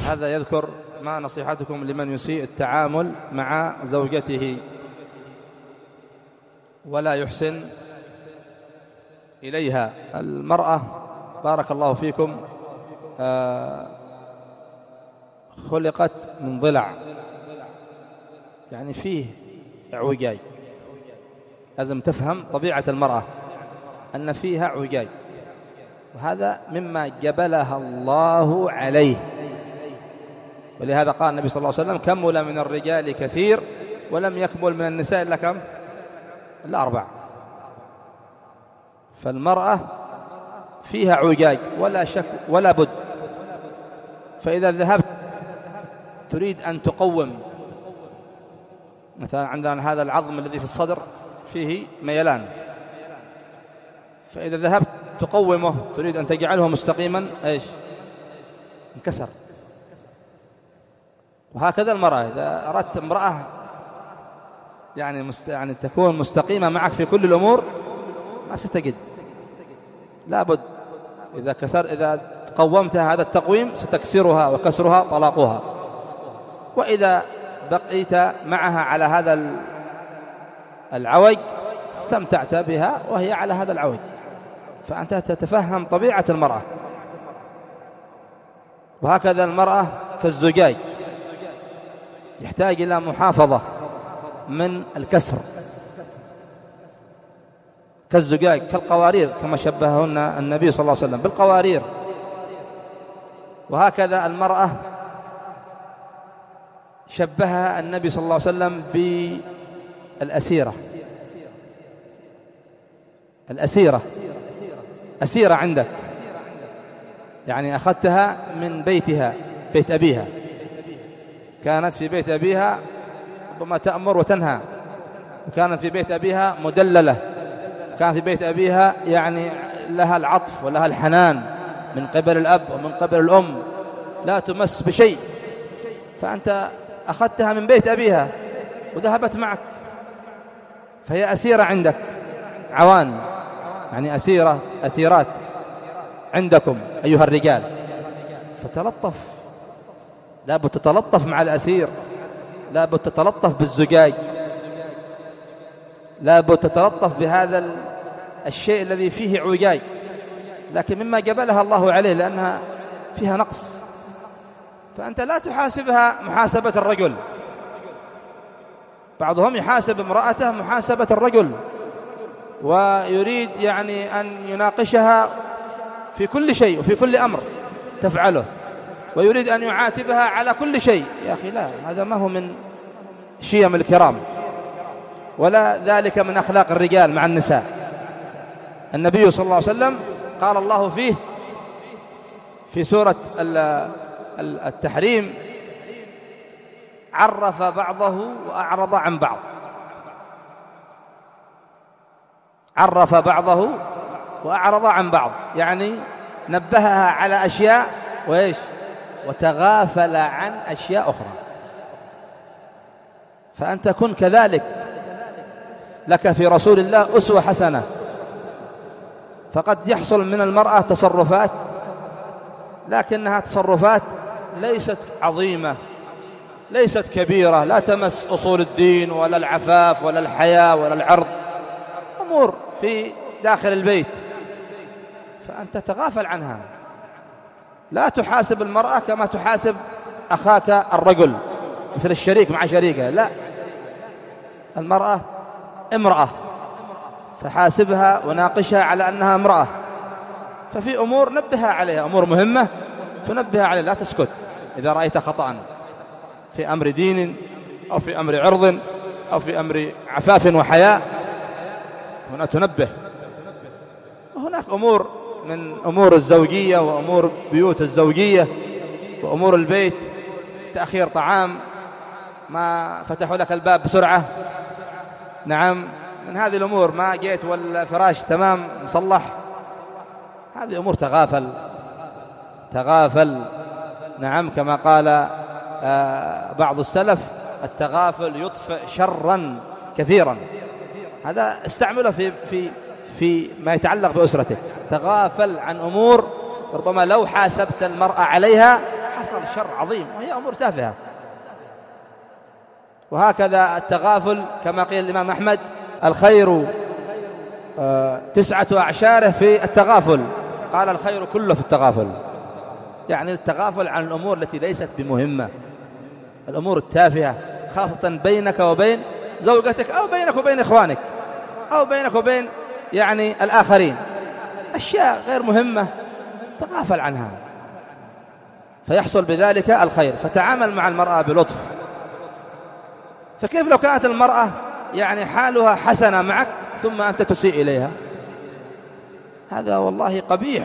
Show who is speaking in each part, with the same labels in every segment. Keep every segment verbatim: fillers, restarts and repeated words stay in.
Speaker 1: هذا يذكر ما نصيحتكم لمن يسيء التعامل مع زوجته ولا يحسن إليها. المرأة بارك الله فيكم آه خلقت من ضلع، يعني فيه اعوجاج. لازم تفهم طبيعة المرأة أن فيها اعوجاج، وهذا مما جبلها الله عليه. ولهذا قال النبي صلى الله عليه وسلم: كمل من الرجال كثير ولم يكمل من النساء إلا كم؟ إلا أربع. فالمرأة فيها اعوجاج ولا شك ولا بد. فإذا ذهبت تريد أن تقوم، مثلا عندنا هذا العظم الذي في الصدر فيه ميلان، فإذا ذهبت تقومه تريد أن تجعله مستقيما إيش؟ انكسر. وهكذا المرأة إذا أردت امرأة يعني, مست... يعني تكون مستقيمة معك في كل الأمور ما ستجد، لابد إذا كسر إذا قومتها هذا التقويم ستكسرها، وكسرها طلاقها. وإذا بقيت معها على هذا العوج استمتعت بها وهي على هذا العوج. فأنت تتفهم طبيعة المرأة. وهكذا المرأة كالزجاج يحتاج إلى محافظة من الكسر، كالزجاج كالقوارير كما شبههن النبي صلى الله عليه وسلم بالقوارير. وهكذا المرأة شبهها النبي صلى الله عليه وسلم بالأسيرة. الأسيرة أسيرة عندك، يعني أخذتها من بيتها، بيت أبيها، كانت في بيت أبيها ربما تأمر وتنهى، وكانت في بيت أبيها مدللة، كان في بيت أبيها يعني لها العطف ولها الحنان من قبل الأب ومن قبل الأم، لا تمس بشيء. فأنت أخذتها من بيت أبيها وذهبت معك، فهي أسيرة عندك، عوان يعني أسيرة أسيرات عندكم أيها الرجال. فتلطف، لابد تتلطف مع الأسير، لابد تتلطف بالزجاج، لابد تتلطف بهذا الشيء الذي فيه عوجاج، لكن مما جبلها الله عليه لأنها فيها نقص. فأنت لا تحاسبها محاسبة الرجل. بعضهم يحاسب امرأته محاسبة الرجل، ويريد يعني أن يناقشها في كل شيء وفي كل أمر تفعله، ويريد أن يعاتبها على كل شيء. يا أخي لا، هذا ما هو من شيم الكرام، ولا ذلك من أخلاق الرجال مع النساء. النبي صلى الله عليه وسلم قال الله فيه في سورة التحريم: عرف بعضه وأعرض عن بعض. عرف بعضه وأعرض عن بعض، يعني نبهها على أشياء وإيش وتغافل عن أشياء أخرى. فأنت كن كذلك، لك في رسول الله أسوة حسنة. فقد يحصل من المرأة تصرفات، لكنها تصرفات ليست عظيمة، ليست كبيرة، لا تمس أصول الدين ولا العفاف ولا الحياة ولا العرض، أمور في داخل البيت، فأنت تغافل عنها. لا تحاسب المرأة كما تحاسب أخاك الرجل، مثل الشريك مع شريكه. لا، المرأة امرأة، فحاسبها وناقشها على أنها امرأة. ففي أمور نبهها عليها، أمور مهمة تنبهها عليها، لا تسكت. إذا رأيت خطأ في أمر دين أو في أمر عرض أو في أمر عفاف وحياء، هنا تنبه. وهناك أمور من أمور الزوجية وأمور بيوت الزوجية وأمور البيت، تأخير طعام، ما فتحوا لك الباب بسرعة، نعم، من هذه الأمور، ما جيت والفراش تمام مصلح، هذه أمور تغافل تغافل نعم، كما قال آه بعض السلف: التغافل يطفئ شرا كثيرا. هذا استعمله في في في ما يتعلق بأسرتك. تغافل عن أمور ربما لو حاسبت المرأة عليها حصل شر عظيم وهي أمور تافهة. وهكذا التغافل كما قيل الإمام أحمد: الخير تسعة أعشاره في التغافل، قال الخير كله في التغافل، يعني التغافل عن الأمور التي ليست بمهمة، الأمور التافهة، خاصة بينك وبين زوجتك أو بينك وبين إخوانك أو بينك وبين يعني الآخرين، أشياء غير مهمة تغافل عنها فيحصل بذلك الخير. فتعامل مع المرأة بلطف. فكيف لو كانت المرأة يعني حالها حسنة معك ثم أنت تسيء إليها؟ هذا والله قبيح،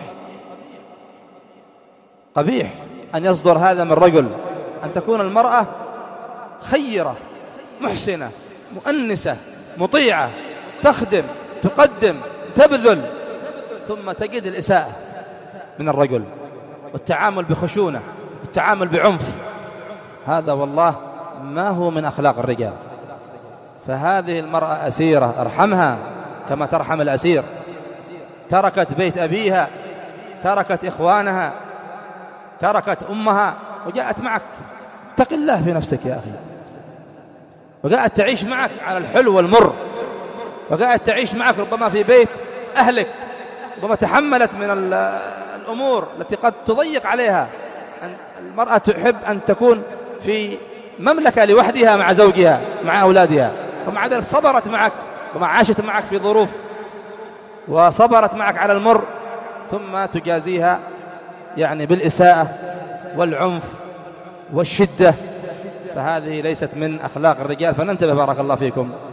Speaker 1: قبيح أن يصدر هذا من رجل، أن تكون المرأة خيرة محسنة مؤنسة مطيعة تخدم تقدم تبذل، ثم تجد الإساءة من الرجل والتعامل بخشونة والتعامل بعنف. هذا والله ما هو من أخلاق الرجال. فهذه المرأة أسيرة، ارحمها كما ترحم الأسير. تركت بيت أبيها، تركت إخوانها، تركت أمها وجاءت معك. اتق الله في نفسك يا أخي، وجاءت تعيش معك على الحلو والمر، وجاءت تعيش معك ربما في بيت أهلك، ربما تحملت من الأمور التي قد تضيق عليها. المرأة تحب أن تكون في مملكة لوحدها مع زوجها مع أولادها، ومع ذلك صبرت معك ومع عاشت معك في ظروف وصبرت معك على المر، ثم تجازيها يعني بالإساءة والعنف والشدة. فهذه ليست من أخلاق الرجال، فننتبه بارك الله فيكم.